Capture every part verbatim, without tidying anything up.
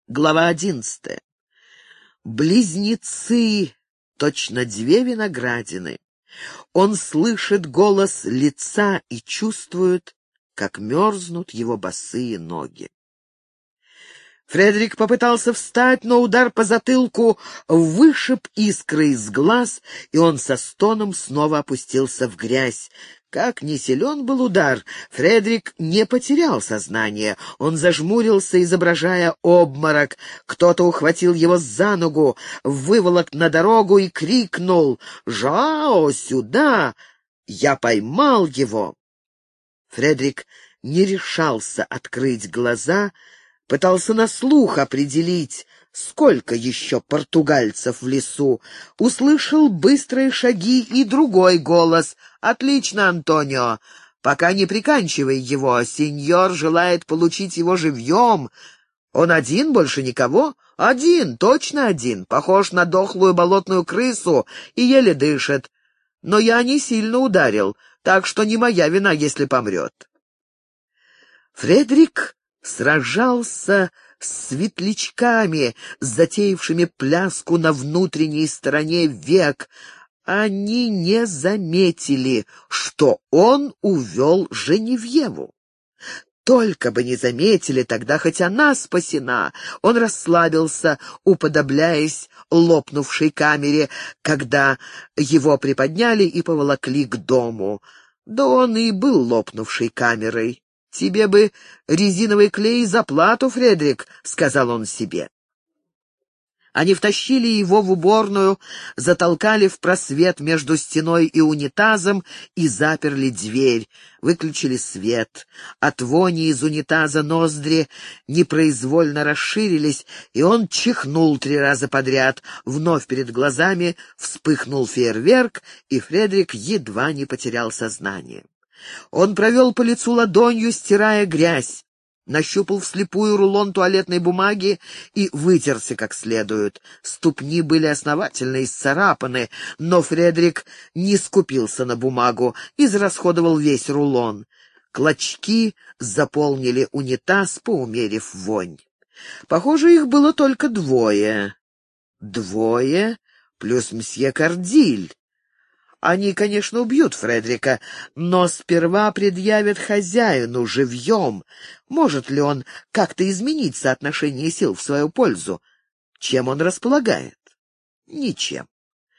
Глава одиннадцатая. Близнецы, точно две виноградины. Он слышит голос лица и чувствует, как мерзнут его босые ноги. Фредерик попытался встать, но удар по затылку вышиб искры из глаз, и он со стоном снова опустился в грязь. Как ни силен был удар, Фредерик не потерял сознание. Он зажмурился, изображая обморок. Кто-то ухватил его за ногу, выволок на дорогу и крикнул: «Жао, сюда! Я поймал его!» Фредерик не решался открыть глаза, пытался на слух определить, сколько еще португальцев в лесу. Услышал быстрые шаги и другой голос: «Отлично, Антонио! Пока не приканчивай его. Сеньор желает получить его живьем. Он один, больше никого? Один, точно один. Похож на дохлую болотную крысу и еле дышит. Но я не сильно ударил, так что не моя вина, если помрет». Фредерик сражался с светлячками, затеявшими пляску на внутренней стороне век. Они не заметили, что он увел Женевьеву. Только бы не заметили, тогда хоть она спасена. Он расслабился, уподобляясь лопнувшей камере, когда его приподняли и поволокли к дому. Да он и был лопнувшей камерой. «Тебе бы резиновый клей за плату, Фредерик», — сказал он себе. Они втащили его в уборную, затолкали в просвет между стеной и унитазом и заперли дверь, выключили свет. От вони из унитаза ноздри непроизвольно расширились, и он чихнул три раза подряд. Вновь перед глазами вспыхнул фейерверк, и Фредерик едва не потерял сознание. Он провел по лицу ладонью, стирая грязь, нащупал вслепую рулон туалетной бумаги и вытерся как следует. Ступни были основательно исцарапаны, но Фредерик не скупился на бумагу, израсходовал весь рулон. Клочки заполнили унитаз, поумерив вонь. Похоже, их было только двое. Двое плюс мсье Кардиль. Они, конечно, убьют Фредерика, но сперва предъявят хозяину живьем. Может ли он как-то изменить соотношение сил в свою пользу? Чем он располагает? Ничем.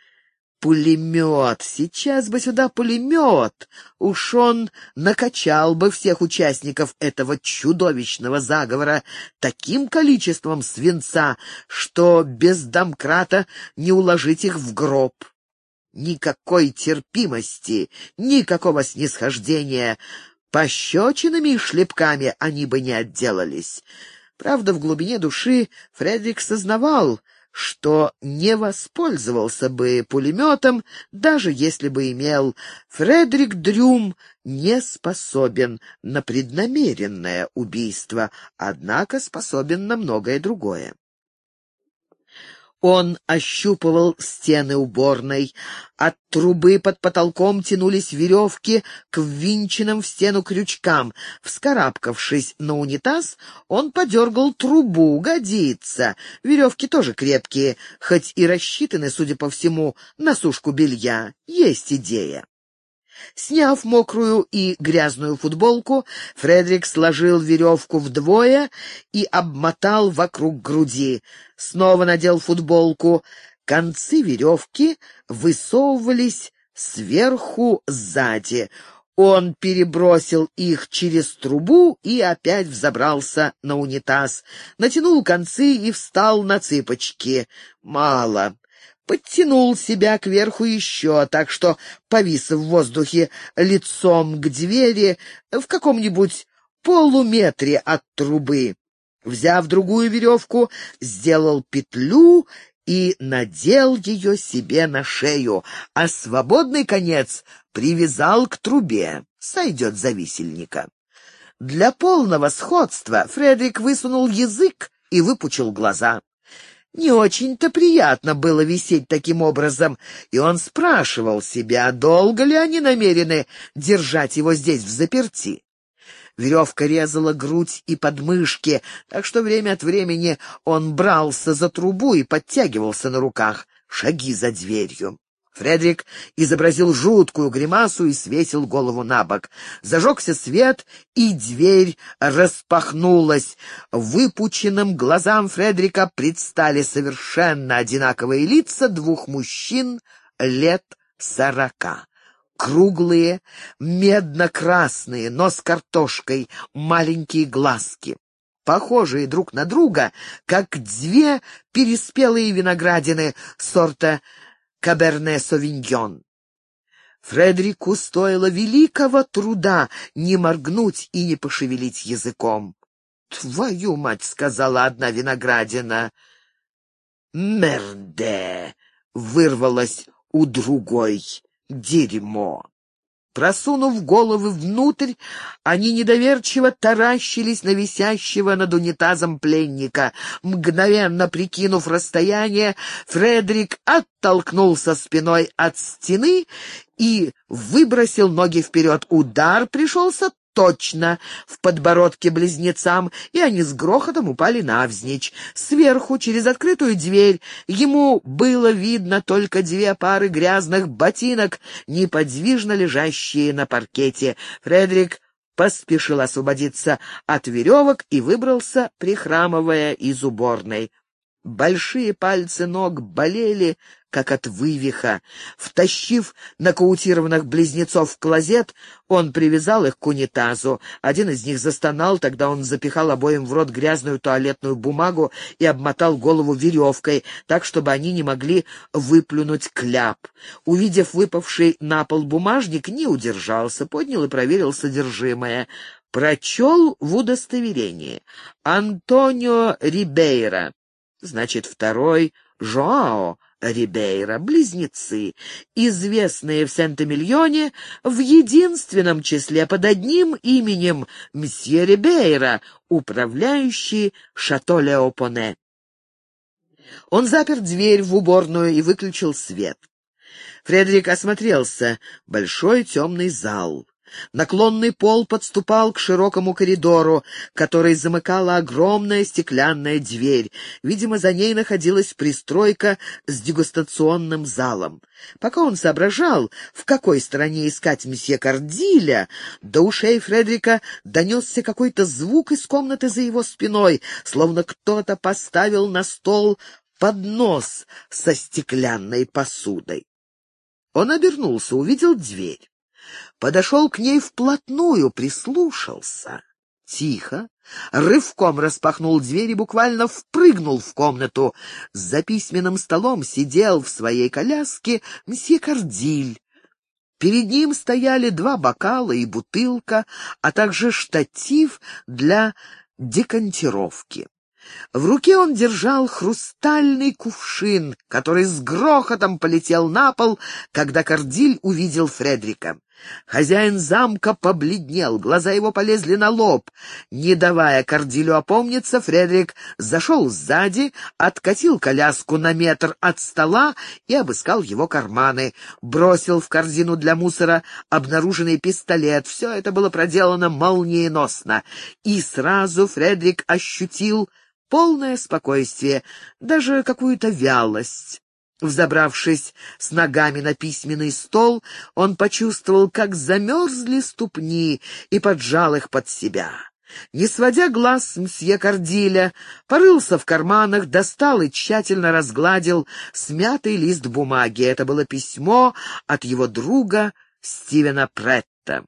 Пулемет! Сейчас бы сюда пулемет! Уж он накачал бы всех участников этого чудовищного заговора таким количеством свинца, что без домкрата не уложить их в гроб. Никакой терпимости, никакого снисхождения. Пощечинами и шлепками они бы не отделались. Правда, в глубине души Фредерик сознавал, что не воспользовался бы пулеметом, даже если бы имел. Фредерик Дрюм не способен на преднамеренное убийство, однако способен на многое другое. Он ощупывал стены уборной. От трубы под потолком тянулись веревки к ввинченным в стену крючкам. Вскарабкавшись на унитаз, он подергал трубу. Годится. Веревки тоже крепкие, хоть и рассчитаны, судя по всему, на сушку белья. Есть идея. Сняв мокрую и грязную футболку, Фредерик сложил веревку вдвое и обмотал вокруг груди. Снова надел футболку. Концы веревки высовывались сверху сзади. Он перебросил их через трубу и опять взобрался на унитаз. Натянул концы и встал на цыпочки. Мало. Подтянул себя кверху еще, так что повис в воздухе лицом к двери в каком-нибудь полуметре от трубы. Взяв другую веревку, сделал петлю и надел ее себе на шею, а свободный конец привязал к трубе. Сойдет за висельника. Для полного сходства Фредерик высунул язык и выпучил глаза. Не очень-то приятно было висеть таким образом, и он спрашивал себя, долго ли они намерены держать его здесь взаперти. Веревка резала грудь и подмышки, так что время от времени он брался за трубу и подтягивался на руках. Шаги за дверью. Фредерик изобразил жуткую гримасу и свесил голову на бок. Зажегся свет, и дверь распахнулась. Выпученным глазам Фредерика предстали совершенно одинаковые лица двух мужчин лет сорока. Круглые, медно-красные, но с картошкой, маленькие глазки, похожие друг на друга, как две переспелые виноградины сорта Каберне-Совиньон. Фредерику стоило великого труда не моргнуть и не пошевелить языком. «Твою мать!» — сказала одна виноградина. «Мерде!» — вырвалось у другой. «Дерьмо!» Просунув головы внутрь, они недоверчиво таращились на висящего над унитазом пленника. Мгновенно прикинув расстояние, Фредерик оттолкнулся спиной от стены и выбросил ноги вперед. Удар пришелся точно в подбородке близнецам, и они с грохотом упали навзничь. Сверху, через открытую дверь, ему было видно только две пары грязных ботинок, неподвижно лежащие на паркете. Фредерик поспешил освободиться от веревок и выбрался, прихрамывая, из уборной. Большие пальцы ног болели, как от вывиха. Втащив нокаутированных близнецов в клозет, он привязал их к унитазу. Один из них застонал, тогда он запихал обоим в рот грязную туалетную бумагу и обмотал голову веревкой, так, чтобы они не могли выплюнуть кляп. Увидев выпавший на пол бумажник, не удержался, поднял и проверил содержимое. Прочел в удостоверении: «Антонио Рибейра». Значит, второй — Жоао Рибейра, близнецы, известные в Сент-Эмильоне в единственном числе под одним именем мсье Рибейра, управляющий Шато Леопоне. Он запер дверь в уборную и выключил свет. Фредерик осмотрелся. Большой темный зал. Наклонный пол подступал к широкому коридору, который замыкала огромная стеклянная дверь. Видимо, за ней находилась пристройка с дегустационным залом. Пока он соображал, в какой стороне искать месье Кардиля, до ушей Фредерика донесся какой-то звук из комнаты за его спиной, словно кто-то поставил на стол поднос со стеклянной посудой. Он обернулся, увидел дверь. Подошел к ней вплотную, прислушался. Тихо, рывком распахнул дверь и буквально впрыгнул в комнату. За письменным столом сидел в своей коляске мсье Кардиль. Перед ним стояли два бокала и бутылка, а также штатив для декантировки. В руке он держал хрустальный кувшин, который с грохотом полетел на пол, когда Кардиль увидел Фредерика. Хозяин замка побледнел, глаза его полезли на лоб. Не давая Кардилю опомниться, Фредерик зашел сзади, откатил коляску на метр от стола и обыскал его карманы. Бросил в корзину для мусора обнаруженный пистолет. Все это было проделано молниеносно. И сразу Фредерик ощутил полное спокойствие, даже какую-то вялость. Взобравшись с ногами на письменный стол, он почувствовал, как замерзли ступни, и поджал их под себя. Не сводя глаз с мсье Кардиля, порылся в карманах, достал и тщательно разгладил смятый лист бумаги. Это было письмо от его друга Стивена Претта.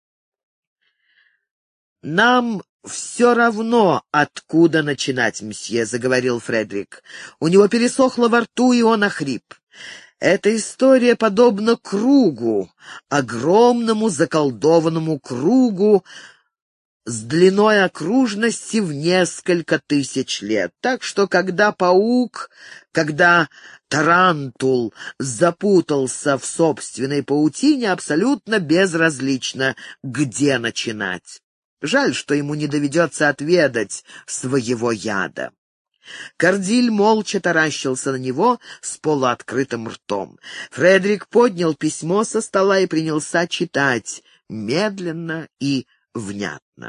«Нам все равно, откуда начинать, мсье», — заговорил Фредерик. У него пересохло во рту, и он охрип. «Эта история подобна кругу, огромному заколдованному кругу с длиной окружности в несколько тысяч лет. Так что, когда паук, когда тарантул запутался в собственной паутине, абсолютно безразлично, где начинать. Жаль, что ему не доведется отведать своего яда». Кардиль молча таращился на него с полуоткрытым ртом. Фредерик поднял письмо со стола и принялся читать, медленно и внятно.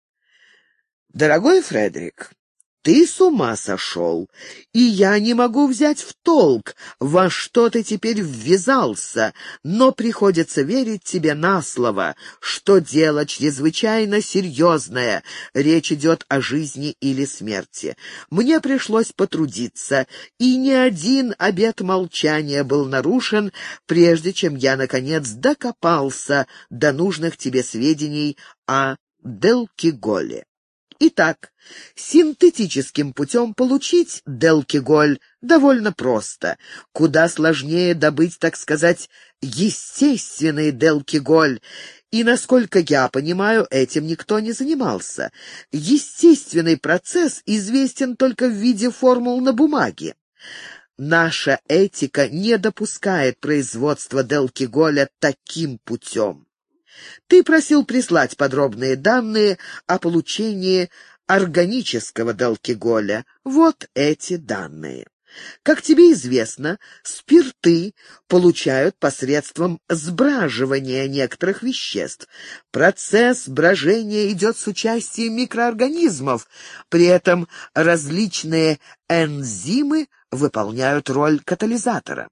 «Дорогой Фредерик, ты с ума сошел, и я не могу взять в толк, во что ты теперь ввязался, но приходится верить тебе на слово, что дело чрезвычайно серьезное, речь идет о жизни или смерти. Мне пришлось потрудиться, и ни один обет молчания был нарушен, прежде чем я, наконец, докопался до нужных тебе сведений о Делкиголе. Итак, синтетическим путем получить делкиголь довольно просто. Куда сложнее добыть, так сказать, естественный делкиголь. И, насколько я понимаю, этим никто не занимался. Естественный процесс известен только в виде формул на бумаге. Наша этика не допускает производства делкиголя таким путем. Ты просил прислать подробные данные о получении органического делкиголя. Вот эти данные. Как тебе известно, спирты получают посредством сбраживания некоторых веществ. Процесс брожения идет с участием микроорганизмов, при этом различные энзимы выполняют роль катализатора.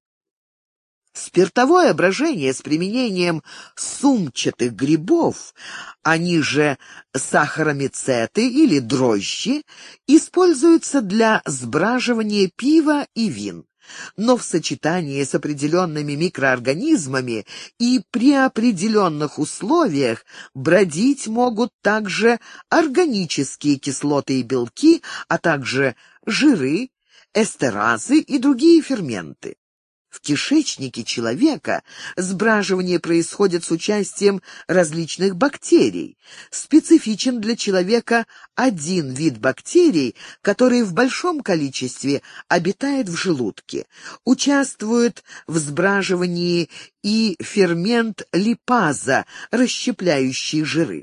Спиртовое брожение с применением сумчатых грибов, они же сахаромицеты или дрожжи, используются для сбраживания пива и вин. Но в сочетании с определенными микроорганизмами и при определенных условиях бродить могут также органические кислоты и белки, а также жиры, эстеразы и другие ферменты. В кишечнике человека сбраживание происходит с участием различных бактерий. Специфичен для человека один вид бактерий, который в большом количестве обитает в желудке. Участвует в сбраживании и фермент липаза, расщепляющий жиры.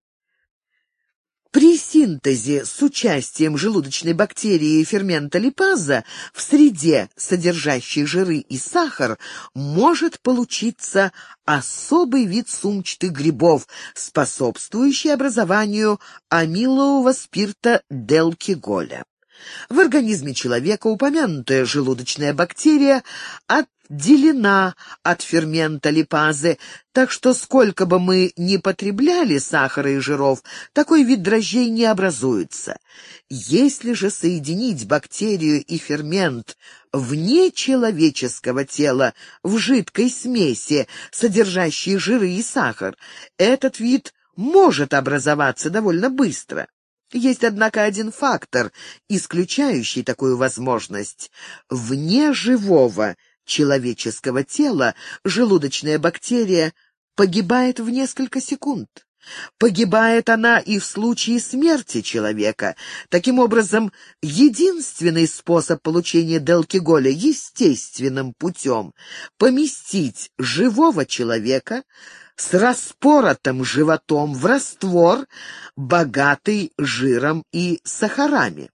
При синтезе с участием желудочной бактерии и фермента липаза в среде, содержащей жиры и сахар, может получиться особый вид сумчатых грибов, способствующий образованию амилового спирта делкиголя. В организме человека упомянутая желудочная бактерия отделена от фермента липазы, так что сколько бы мы ни потребляли сахара и жиров, такой вид дрожжей не образуется. Если же соединить бактерию и фермент вне человеческого тела в жидкой смеси, содержащей жиры и сахар, этот вид может образоваться довольно быстро. Есть, однако, один фактор, исключающий такую возможность. Вне живого человеческого тела желудочная бактерия погибает в несколько секунд. Погибает она и в случае смерти человека. Таким образом, единственный способ получения делкиголя естественным путем — поместить живого человека с распоротым животом в раствор, богатый жиром и сахарами.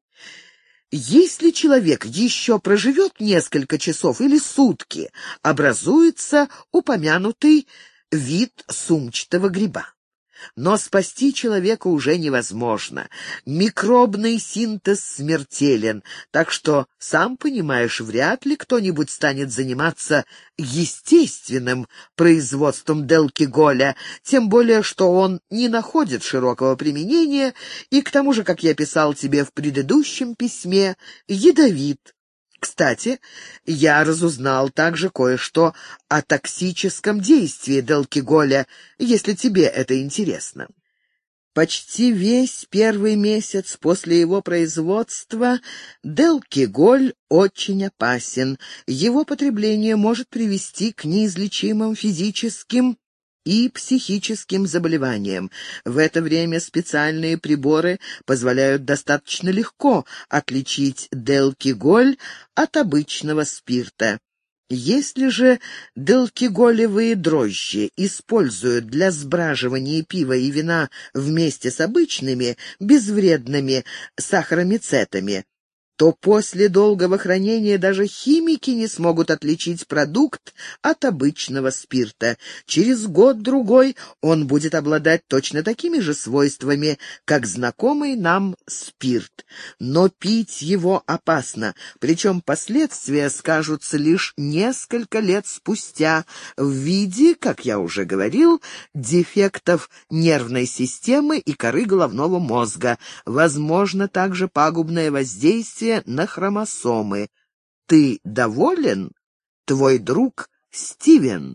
Если человек еще проживет несколько часов или сутки, образуется упомянутый вид сумчатого гриба. Но спасти человека уже невозможно. Микробный синтез смертелен, так что, сам понимаешь, вряд ли кто-нибудь станет заниматься естественным производством делкиголя, тем более, что он не находит широкого применения и, к тому же, как я писал тебе в предыдущем письме, ядовит. Кстати, я разузнал также кое-что о токсическом действии делкиголя, если тебе это интересно. Почти весь первый месяц после его производства делкиголь очень опасен. Его потребление может привести к неизлечимым физическим и психическим заболеваниям. В это время специальные приборы позволяют достаточно легко отличить делкиголь от обычного спирта. Если же делкиголевые дрожжи используют для сбраживания пива и вина вместе с обычными, безвредными сахаромицетами, то после долгого хранения даже химики не смогут отличить продукт от обычного спирта. Через год-другой он будет обладать точно такими же свойствами, как знакомый нам спирт. Но пить его опасно, причем последствия скажутся лишь несколько лет спустя в виде, как я уже говорил, дефектов нервной системы и коры головного мозга. Возможно также пагубное воздействие на хромосомы. Ты доволен? Твой друг Стивен.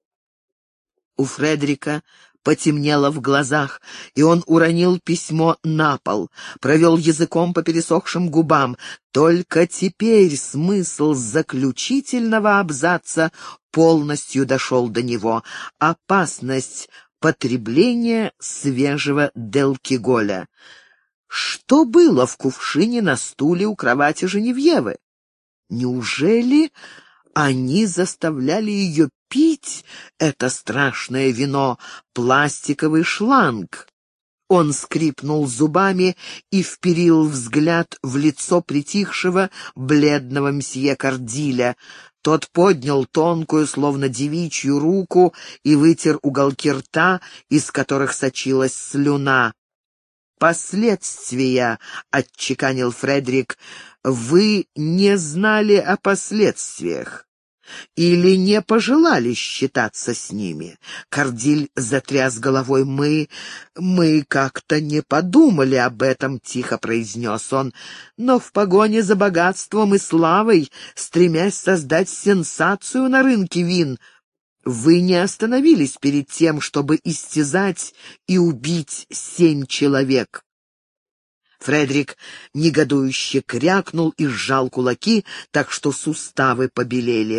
У Фредерика потемнело в глазах, и он уронил письмо на пол, провел языком по пересохшим губам. Только теперь смысл заключительного абзаца полностью дошел до него. Опасность потребления свежего делкиголя. Что было в кувшине на стуле у кровати Женевьевы? Неужели они заставляли ее пить это страшное вино, пластиковый шланг? Он скрипнул зубами и вперил взгляд в лицо притихшего, бледного мсье Кардиля. Тот поднял тонкую, словно девичью, руку и вытер уголки рта, из которых сочилась слюна. «Последствия», — отчеканил Фредерик, — «вы не знали о последствиях или не пожелали считаться с ними?» Кардиль затряс головой. «Мы... мы как-то не подумали об этом», — тихо произнес он. «Но в погоне за богатством и славой, стремясь создать сенсацию на рынке вин, вы не остановились перед тем, чтобы истязать и убить семь человек». Фредерик негодующе крякнул и сжал кулаки, так что суставы побелели.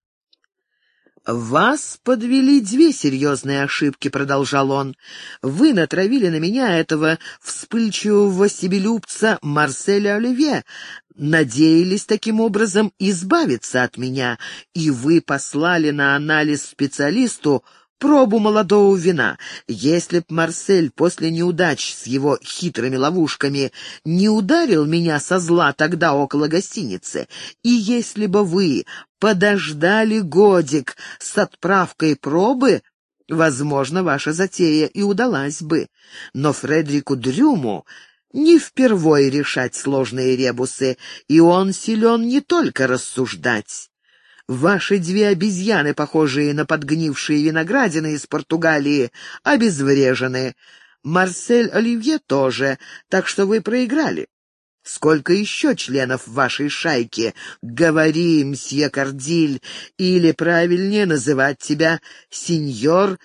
«Вас подвели две серьезные ошибки», — продолжал он. «Вы натравили на меня этого вспыльчивого себелюбца Марселя Оливье, надеялись таким образом избавиться от меня, и вы послали на анализ специалисту пробу молодого вина. Если б Марсель после неудач с его хитрыми ловушками не ударил меня со зла тогда около гостиницы, и если бы вы подождали годик с отправкой пробы, возможно, ваша затея и удалась бы. Но Фредерику Дрюму не впервой решать сложные ребусы, и он силен не только рассуждать. Ваши две обезьяны, похожие на подгнившие виноградины из Португалии, обезврежены. Марсель Оливье тоже, так что вы проиграли. Сколько еще членов вашей шайки? Говори, мсье Кардиль, или правильнее называть тебя сеньор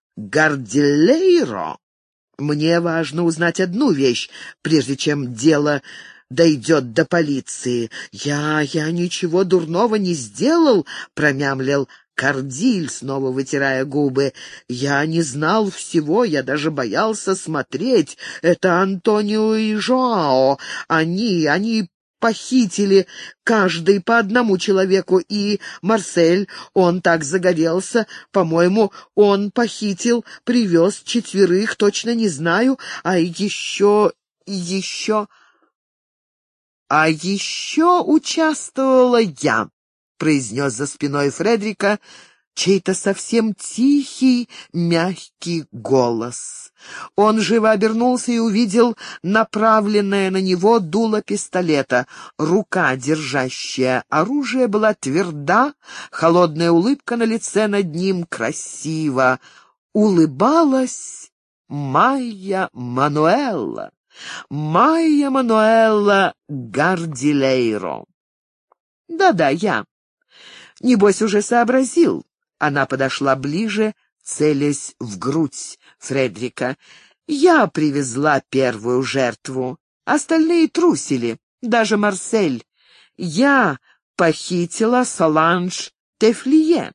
Гардилейро. Мне важно узнать одну вещь, прежде чем дело дойдет до полиции. Я... я ничего дурного не сделал, — промямлил Кардиль, снова вытирая губы. Я не знал всего, я даже боялся смотреть. Это Антонио и Жоао. Они... они похитили каждый по одному человеку, и Марсель, он так загорелся, по-моему, он похитил, привез четверых, точно не знаю, а еще... еще... «А еще участвовала я», — произнес за спиной Фредерика чей-то совсем тихий, мягкий голос. Он живо обернулся и увидел направленное на него дуло пистолета. Рука, держащая оружие, была тверда, холодная улыбка на лице над ним красива. Улыбалась Майя Мануэлла. Майя Мануэлла Гардилейро. Да-да, я. Небось, уже сообразил. Она подошла ближе, целясь в грудь Фредерика. Я привезла первую жертву. Остальные трусили, даже Марсель. Я похитила Соланж Тефлие.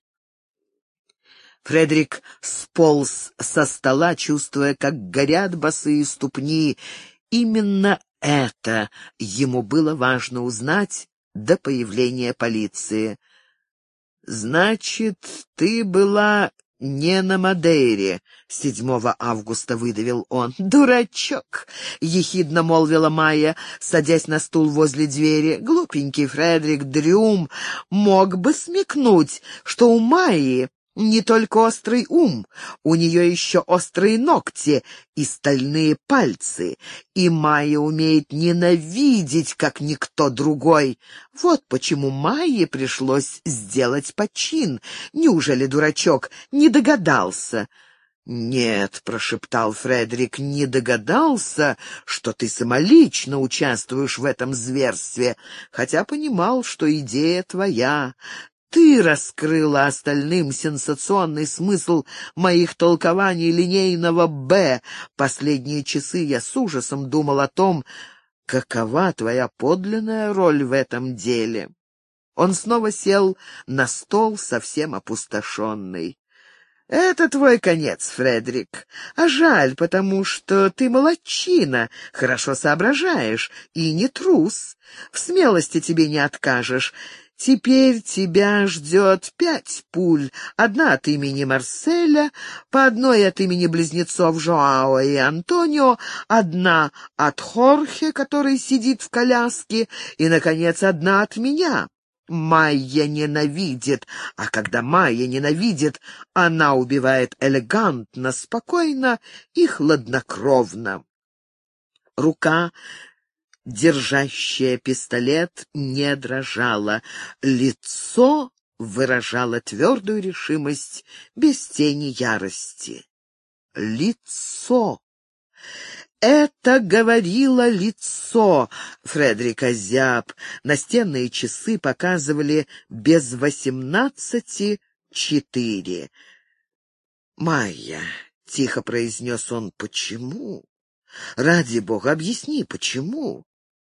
Фредерик сполз со стола, чувствуя, как горят босые ступни. Именно это ему было важно узнать до появления полиции. «Значит, ты была «Не на Мадейре», — седьмого августа выдавил он. «Дурачок!» — ехидно молвила Майя, садясь на стул возле двери. «Глупенький Фредерик Дрюм мог бы смекнуть, что у Майи не только острый ум, у нее еще острые ногти и стальные пальцы, и Майя умеет ненавидеть, как никто другой. Вот почему Майе пришлось сделать почин. Неужели дурачок не догадался?» «Нет», — прошептал Фредерик, — «не догадался, что ты самолично участвуешь в этом зверстве, хотя понимал, что идея твоя. Ты раскрыла остальным сенсационный смысл моих толкований линейного «Б». Последние часы я с ужасом думал о том, какова твоя подлинная роль в этом деле». Он снова сел на стол, совсем опустошенный. «Это твой конец, Фредерик. А жаль, потому что ты молодчина, хорошо соображаешь и не трус. В смелости тебе не откажешь. Теперь тебя ждет пять пуль, одна от имени Марселя, по одной от имени близнецов Жоао и Антонио, одна от Хорхе, который сидит в коляске, и, наконец, одна от меня. Майя ненавидит, а когда Майя ненавидит, она убивает элегантно, спокойно и хладнокровно». Рука, держащая пистолет, не дрожала. Лицо выражало твердую решимость, без тени ярости. Лицо. Это говорило лицо. Фредерик озяб. Настенные часы показывали без восемнадцати четыре. «Майя», — тихо произнес он, — «почему? Ради бога, объясни, почему?»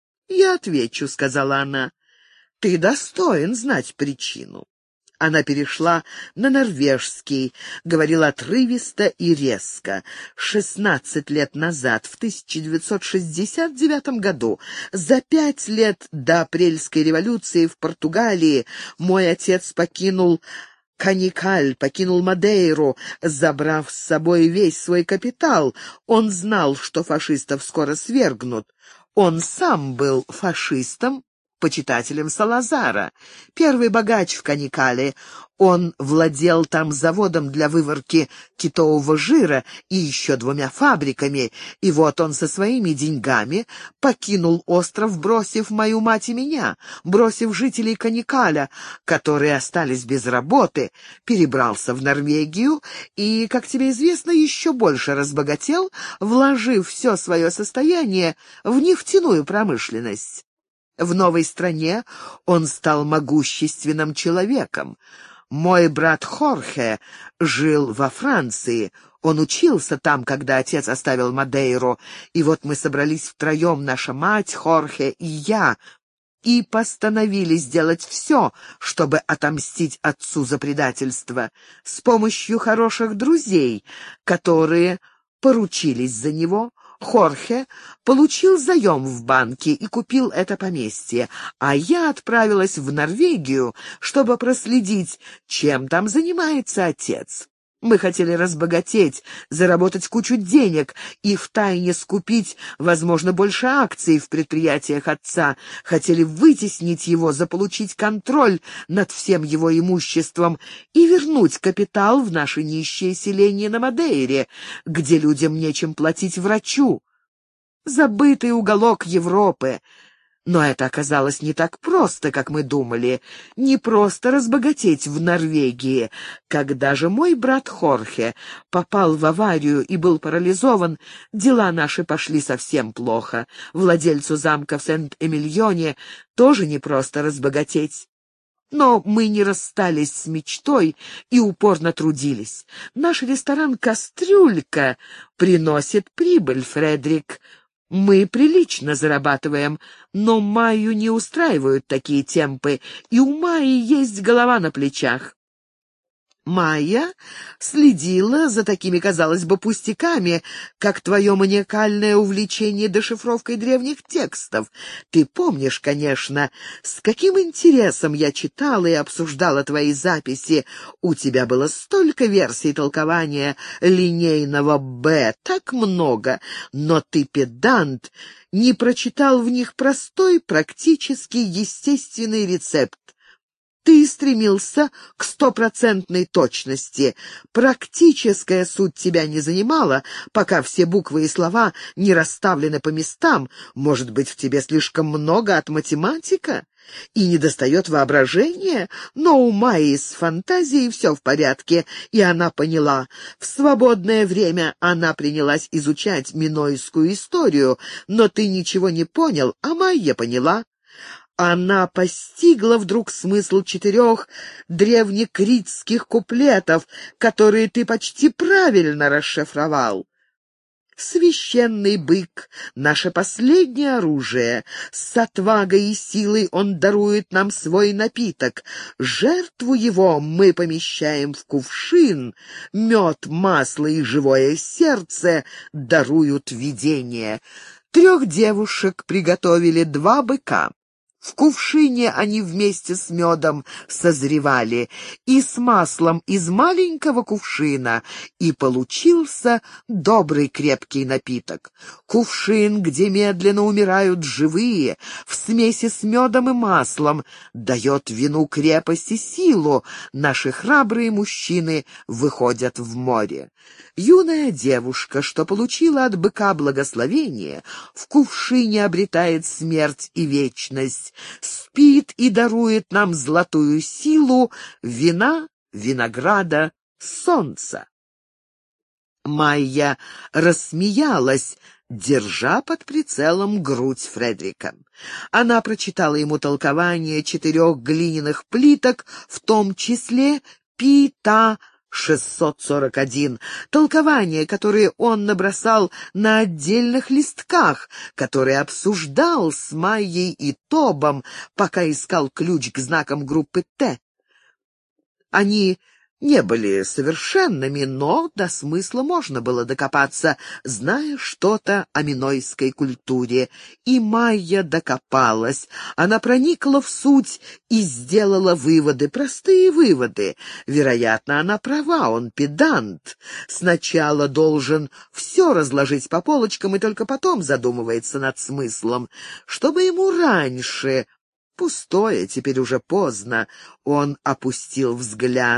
«Я отвечу», — сказала она. «Ты достоин знать причину». Она перешла на норвежский, говорила отрывисто и резко. Шестнадцать лет назад, в тысяча девятьсот шестьдесят девятом году, за пять лет до апрельской революции в Португалии, мой отец покинул Каникаль, покинул Мадейру, забрав с собой весь свой капитал. Он знал, что фашистов скоро свергнут. Он сам был фашистом, почитателем Салазара. Первый богач в Каникале. Он владел там заводом для выворки китового жира и еще двумя фабриками, и вот он со своими деньгами покинул остров, бросив мою мать и меня, бросив жителей Каникаля, которые остались без работы, перебрался в Норвегию и, как тебе известно, еще больше разбогател, вложив все свое состояние в нефтяную промышленность. В новой стране он стал могущественным человеком. Мой брат Хорхе жил во Франции. Он учился там, когда отец оставил Мадейру. И вот мы собрались втроем, наша мать, Хорхе и я, и постановили сделать все, чтобы отомстить отцу за предательство, с помощью хороших друзей, которые поручились за него. Хорхе получил заем в банке и купил это поместье, а я отправилась в Норвегию, чтобы проследить, чем там занимается отец. Мы хотели разбогатеть, заработать кучу денег и втайне скупить, возможно, больше акций в предприятиях отца. Хотели вытеснить его, заполучить контроль над всем его имуществом и вернуть капитал в наше нищее селение на Мадейре, где людям нечем платить врачу. Забытый уголок Европы. Но это оказалось не так просто, как мы думали. Не просто разбогатеть в Норвегии. Когда же мой брат Хорхе попал в аварию и был парализован, дела наши пошли совсем плохо. Владельцу замка в Сент-Эмильоне тоже не просто разбогатеть. Но мы не расстались с мечтой и упорно трудились. Наш ресторан «Кастрюлька» приносит прибыль, Фредерик. Мы прилично зарабатываем, но Майю не устраивают такие темпы, и у Майи есть голова на плечах. Майя следила за такими, казалось бы, пустяками, как твое маниакальное увлечение дешифровкой древних текстов. Ты помнишь, конечно, с каким интересом я читала и обсуждала твои записи. У тебя было столько версий толкования линейного «Б», так много, но ты, педант, не прочитал в них простой, практически естественный рецепт. Ты стремился к стопроцентной точности. Практическая суть тебя не занимала, пока все буквы и слова не расставлены по местам. Может быть, в тебе слишком много от математика? И недостает воображения? Но у Майи с фантазией все в порядке, и она поняла. В свободное время она принялась изучать минойскую историю, но ты ничего не понял, а Майя поняла. Она постигла вдруг смысл четырех древнекритских куплетов, которые ты почти правильно расшифровал. Священный бык — наше последнее оружие. С отвагой и силой он дарует нам свой напиток. Жертву его мы помещаем в кувшин. Мед, масло и живое сердце даруют видение. Трех девушек приготовили два быка. В кувшине они вместе с медом созревали, и с маслом из маленького кувшина, и получился добрый крепкий напиток. Кувшин, где медленно умирают живые, в смеси с медом и маслом, дает вину крепость и силу. Наши храбрые мужчины выходят в море. Юная девушка, что получила от быка благословение, в кувшине обретает смерть и вечность, спит и дарует нам золотую силу вина, винограда, солнца. Майя рассмеялась, держа под прицелом грудь Фредрика. Она прочитала ему толкование четырех глиняных плиток, в том числе Пи-Та шестьсот сорок один, толкования, которые он набросал на отдельных листках, которые обсуждал с Майей и Тобом, пока искал ключ к знакам группы Т. Они не были совершенными, но до смысла можно было докопаться, зная что-то о минойской культуре. И Майя докопалась. Она проникла в суть и сделала выводы, простые выводы. Вероятно, она права, он педант. Сначала должен все разложить по полочкам и только потом задумывается над смыслом. Чтобы ему раньше... Пустое, теперь уже поздно. Он опустил взгляд.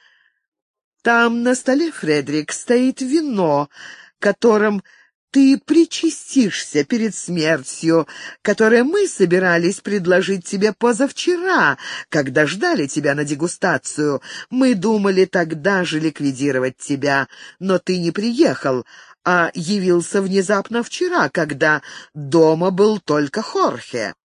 Там на столе, Фредрик, стоит вино, которым ты причастишься перед смертью, которое мы собирались предложить тебе позавчера, когда ждали тебя на дегустацию. Мы думали тогда же ликвидировать тебя, но ты не приехал, а явился внезапно вчера, когда дома был только Хорхе.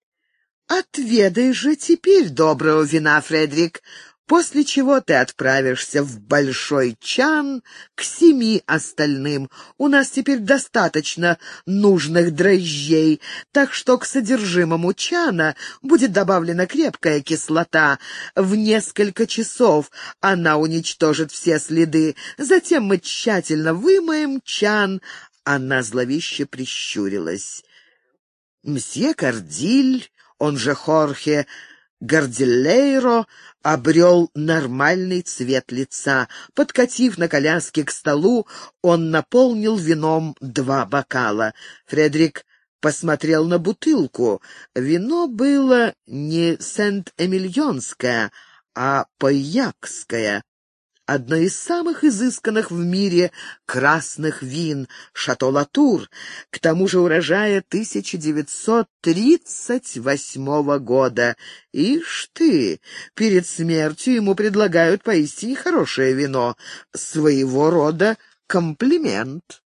Отведай же теперь доброго вина, Фредрик, после чего ты отправишься в большой чан к семи остальным. У нас теперь достаточно нужных дрожжей, так что к содержимому чана будет добавлена крепкая кислота. В несколько часов она уничтожит все следы. Затем мы тщательно вымоем чан. Она зловеще прищурилась. Мсье Кардиль, он же Хорхе Гордиллейро, обрел нормальный цвет лица. Подкатив на коляске к столу, он наполнил вином два бокала. Фредрик посмотрел на бутылку. Вино было не Сент-Эмильонское, а Пойякское. Одно из самых изысканных в мире красных вин, Шато Латур, к тому же урожая тысяча девятьсот тридцать восьмого года. Ишь ты, перед смертью ему предлагают поистине хорошее вино, своего рода комплимент.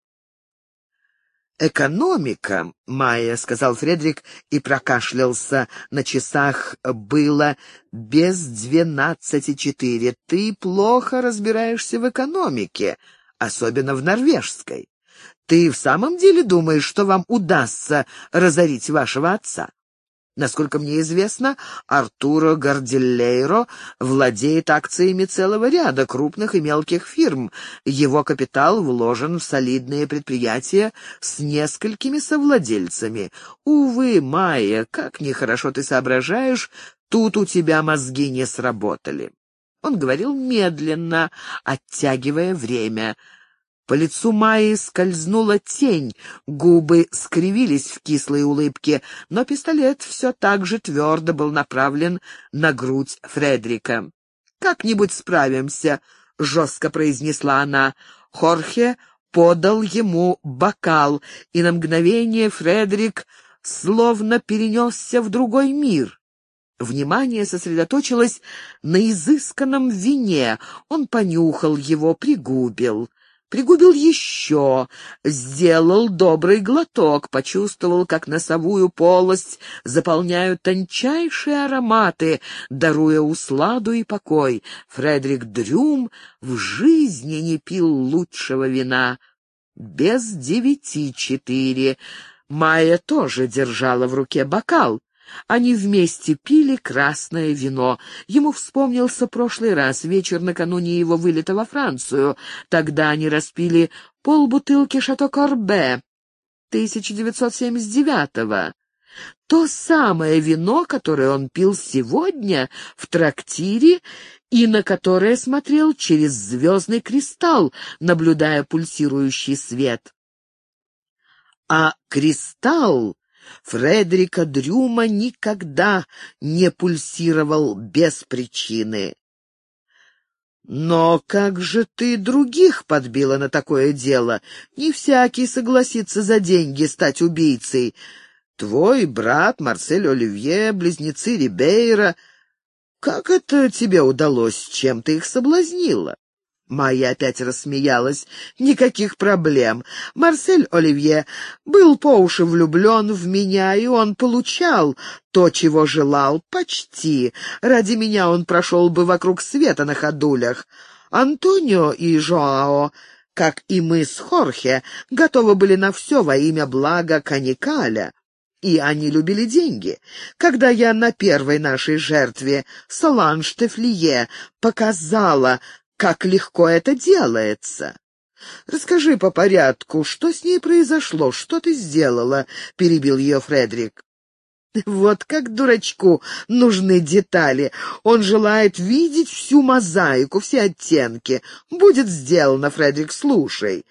«Экономика, Майя», — сказал Фредрик и прокашлялся. На часах было без двенадцати четыре. «Ты плохо разбираешься в экономике, особенно в норвежской. Ты в самом деле думаешь, что вам удастся разорить вашего отца?» Насколько мне известно, Артуро Гордиллейро владеет акциями целого ряда крупных и мелких фирм. Его капитал вложен в солидные предприятия с несколькими совладельцами. Увы, Майя, как нехорошо ты соображаешь, тут у тебя мозги не сработали. Он говорил медленно, оттягивая время. По лицу Майи скользнула тень, губы скривились в кислой улыбке, но пистолет все так же твердо был направлен на грудь Фредрика. «Как-нибудь справимся», — жестко произнесла она. Хорхе подал ему бокал, и на мгновение Фредрик словно перенесся в другой мир. Внимание сосредоточилось на изысканном вине. Он понюхал его, пригубил. Пригубил еще, сделал добрый глоток, почувствовал, как носовую полость заполняют тончайшие ароматы, даруя усладу и покой. Фредерик Дрюм в жизни не пил лучшего вина. Без девяти четыре. Майя тоже держала в руке бокал. Они вместе пили красное вино. Ему вспомнился прошлый раз, вечер накануне его вылета во Францию. Тогда они распили полбутылки «Шато Корбе» тысяча девятьсот семьдесят девятого. То самое вино, которое он пил сегодня в трактире и на которое смотрел через звездный кристалл, наблюдая пульсирующий свет. А кристалл Фредерика Дрюма никогда не пульсировал без причины. «Но как же ты других подбила на такое дело? Не всякий согласится за деньги стать убийцей. Твой брат Марсель Оливье, близнецы Рибейро. Как это тебе удалось? Чем ты их соблазнила?» Майя опять рассмеялась. «Никаких проблем. Марсель Оливье был по уши влюблен в меня, и он получал то, чего желал, почти. Ради меня он прошел бы вокруг света на ходулях. Антонио и Жоао, как и мы с Хорхе, готовы были на все во имя блага Каникаля. И они любили деньги. Когда я на первой нашей жертве, Соланж Тефлие, показала, как легко это делается. Расскажи по порядку, что с ней произошло, что ты сделала?» — перебил ее Фредерик. «Вот как дурачку нужны детали. Он желает видеть всю мозаику, все оттенки. Будет сделано, Фредерик, слушай.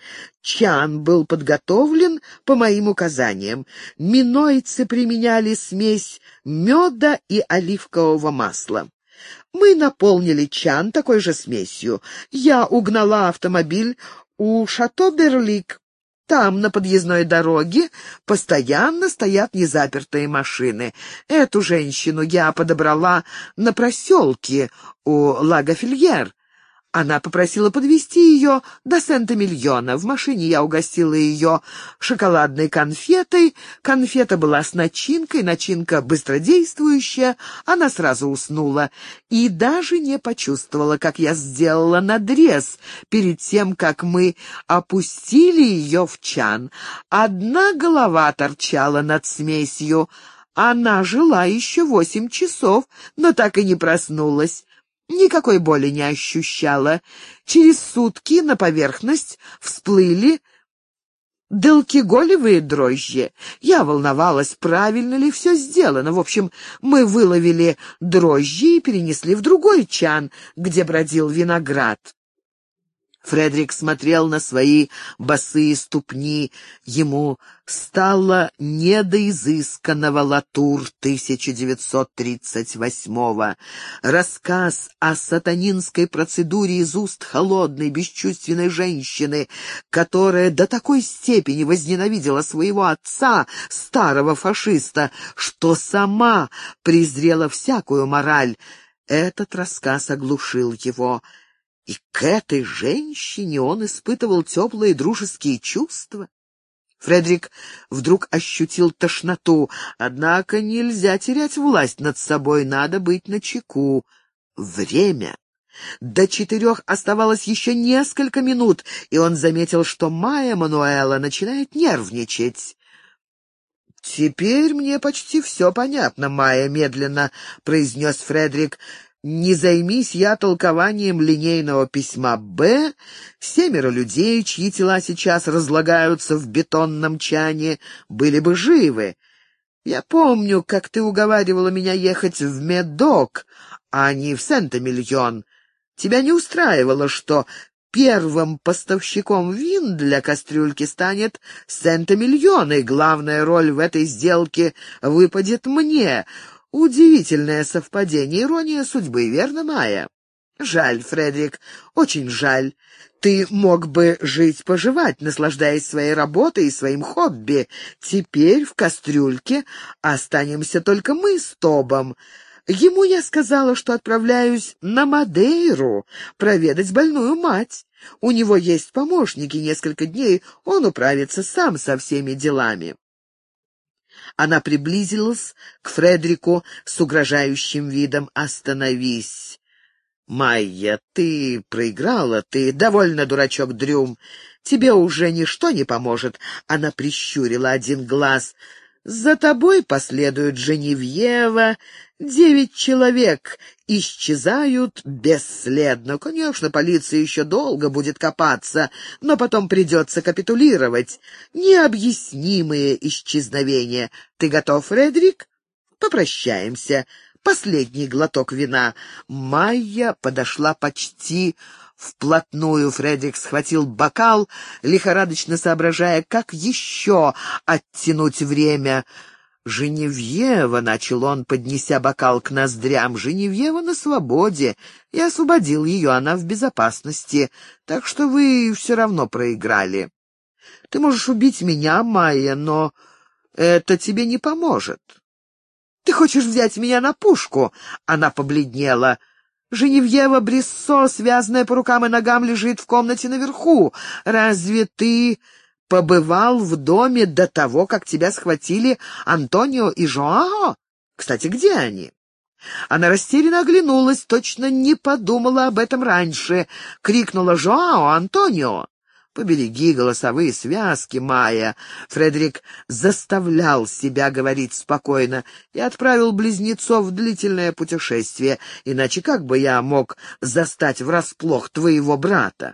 Чан был подготовлен по моим указаниям. Минойцы применяли смесь меда и оливкового масла. Мы наполнили чан такой же смесью. Я угнала автомобиль у Шато Берлик. Там, на подъездной дороге, постоянно стоят незапертые машины. Эту женщину я подобрала на проселке у Лагофильер. Она попросила подвезти ее до Сент-Эмильона. В машине я угостила ее шоколадной конфетой. Конфета была с начинкой, начинка быстродействующая. Она сразу уснула и даже не почувствовала, как я сделала надрез перед тем, как мы опустили ее в чан. Одна голова торчала над смесью. Она жила еще восемь часов, но так и не проснулась. Никакой боли не ощущала. Через сутки на поверхность всплыли делкиголевые дрожжи. Я волновалась, правильно ли все сделано. В общем, мы выловили дрожжи и перенесли в другой чан, где бродил виноград. Фредерик смотрел на свои босые ступни. Ему стало не до изысканного Латур тысяча девятьсот тридцать восьмого. Рассказ о сатанинской процедуре из уст холодной, бесчувственной женщины, которая до такой степени возненавидела своего отца, старого фашиста, что сама презрела всякую мораль. Этот рассказ оглушил его. И к этой женщине он испытывал теплые дружеские чувства. Фредерик вдруг ощутил тошноту. Однако нельзя терять власть над собой, надо быть начеку. Время. До четырех оставалось еще несколько минут, и он заметил, что Майя Мануэла начинает нервничать. «Теперь мне почти все понятно, Майя», — медленно произнес Фредерик. «Не займись я толкованием линейного письма Б, семеро людей, чьи тела сейчас разлагаются в бетонном чане, были бы живы. Я помню, как ты уговаривала меня ехать в Медок, а не в Сент-Эмильон. Тебя не устраивало, что первым поставщиком вин для кастрюльки станет Сент-Эмильон, и главная роль в этой сделке выпадет мне. Удивительное совпадение, ирония судьбы, верно, Майя? Жаль, Фредерик, очень жаль. Ты мог бы жить-поживать, наслаждаясь своей работой и своим хобби. Теперь в кастрюльке останемся только мы с Тобом. Ему я сказала, что отправляюсь на Мадейру проведать больную мать. У него есть помощники, несколько дней он управится сам со всеми делами». Она приблизилась к Фредерику с угрожающим видом. «Остановись, Майя, ты проиграла, ты довольно дурачок, Дрюм. Тебе уже ничто не поможет». Она прищурила один глаз. «За тобой последует Женевьева. Девять человек исчезают бесследно. Конечно, полиция еще долго будет копаться, но потом придется капитулировать. Необъяснимые исчезновения. Ты готов, Фредерик? Попрощаемся. Последний глоток вина». Майя подошла почти вплотную. Фредерик схватил бокал, лихорадочно соображая, как еще оттянуть время. «Женевьева», — начал он, поднеся бокал к ноздрям, — «Женевьева на свободе. Я освободил ее, она в безопасности, так что вы все равно проиграли. Ты можешь убить меня, Майя, но это тебе не поможет». «Ты хочешь взять меня на пушку?» Она побледнела. «Женевьева Бриссо, связанная по рукам и ногам, лежит в комнате наверху. Разве ты побывал в доме до того, как тебя схватили Антонио и Жоао? Кстати, где они?» Она растерянно оглянулась, точно не подумала об этом раньше. Крикнула: «Жоао, Антонио!» «Побереги голосовые связки, Майя». Фредерик заставлял себя говорить спокойно и отправил близнецов в длительное путешествие, иначе как бы я мог застать врасплох твоего брата?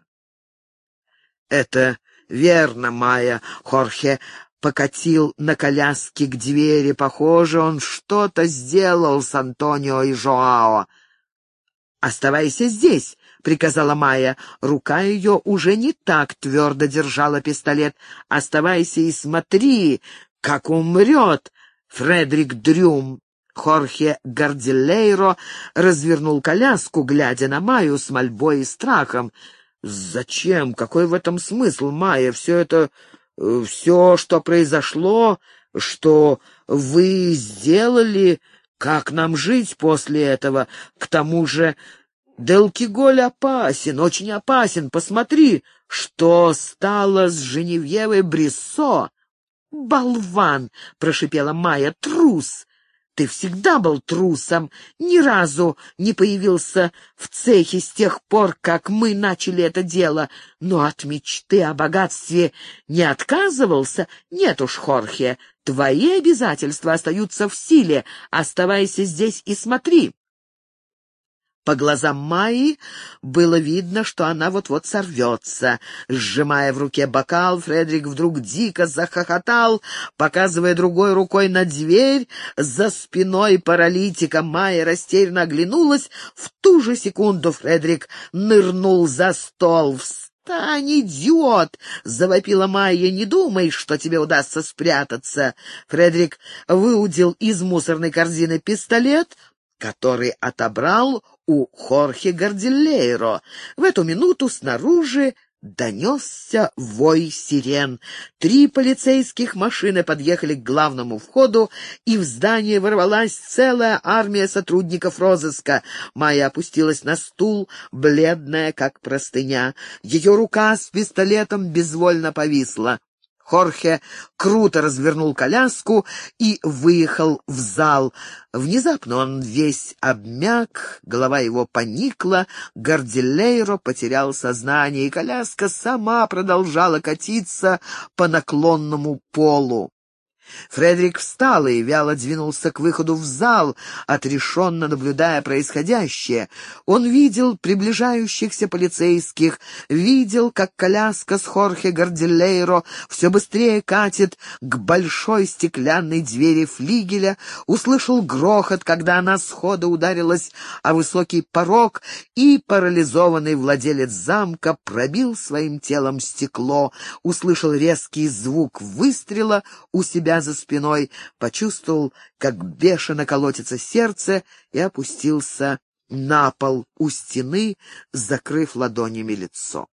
«Это верно, Майя». Хорхе покатил на коляске к двери. Похоже, он что-то сделал с Антонио и Жоао. «Оставайся здесь», — приказала Майя. Рука ее уже не так твердо держала пистолет. «Оставайся и смотри, как умрет Фредерик Дрюм». Хорхе Гордилейро развернул коляску, глядя на Майю с мольбой и страхом. «Зачем? Какой в этом смысл, Майя? Все это... все, что произошло, что вы сделали... Как нам жить после этого? К тому же Делкиголь опасен, очень опасен. Посмотри, что стало с Женевьевой Бриссо». «Болван!» — прошипела Майя. «Трус! Ты всегда был трусом, ни разу не появился в цехе с тех пор, как мы начали это дело, но от мечты о богатстве не отказывался. Нет уж, Хорхе, твои обязательства остаются в силе. Оставайся здесь и смотри». По глазам Майи было видно, что она вот-вот сорвется. Сжимая в руке бокал, Фредерик вдруг дико захохотал, показывая другой рукой на дверь за спиной паралитика. Майя растерянно оглянулась. В ту же секунду Фредерик нырнул за стол. «Встань, идиот!» — завопила Майя. «Не думай, что тебе удастся спрятаться». Фредерик выудил из мусорной корзины пистолет, который отобрал у Хорхе Гордилейро. В эту минуту снаружи донесся вой сирен. Три полицейских машины подъехали к главному входу, и в здание ворвалась целая армия сотрудников розыска. Майя опустилась на стул, бледная, как простыня. Ее рука с пистолетом безвольно повисла. Хорхе круто развернул коляску и выехал в зал. Внезапно он весь обмяк, голова его поникла, Гордилейро потерял сознание, и коляска сама продолжала катиться по наклонному полу. Фредерик встал и вяло двинулся к выходу в зал, отрешенно наблюдая происходящее. Он видел приближающихся полицейских, видел, как коляска с Хорхе Гордилейро все быстрее катит к большой стеклянной двери флигеля, услышал грохот, когда она сходу ударилась о высокий порог, и парализованный владелец замка пробил своим телом стекло, услышал резкий звук выстрела у себя за спиной, почувствовал, как бешено колотится сердце, и опустился на пол у стены, закрыв ладонями лицо.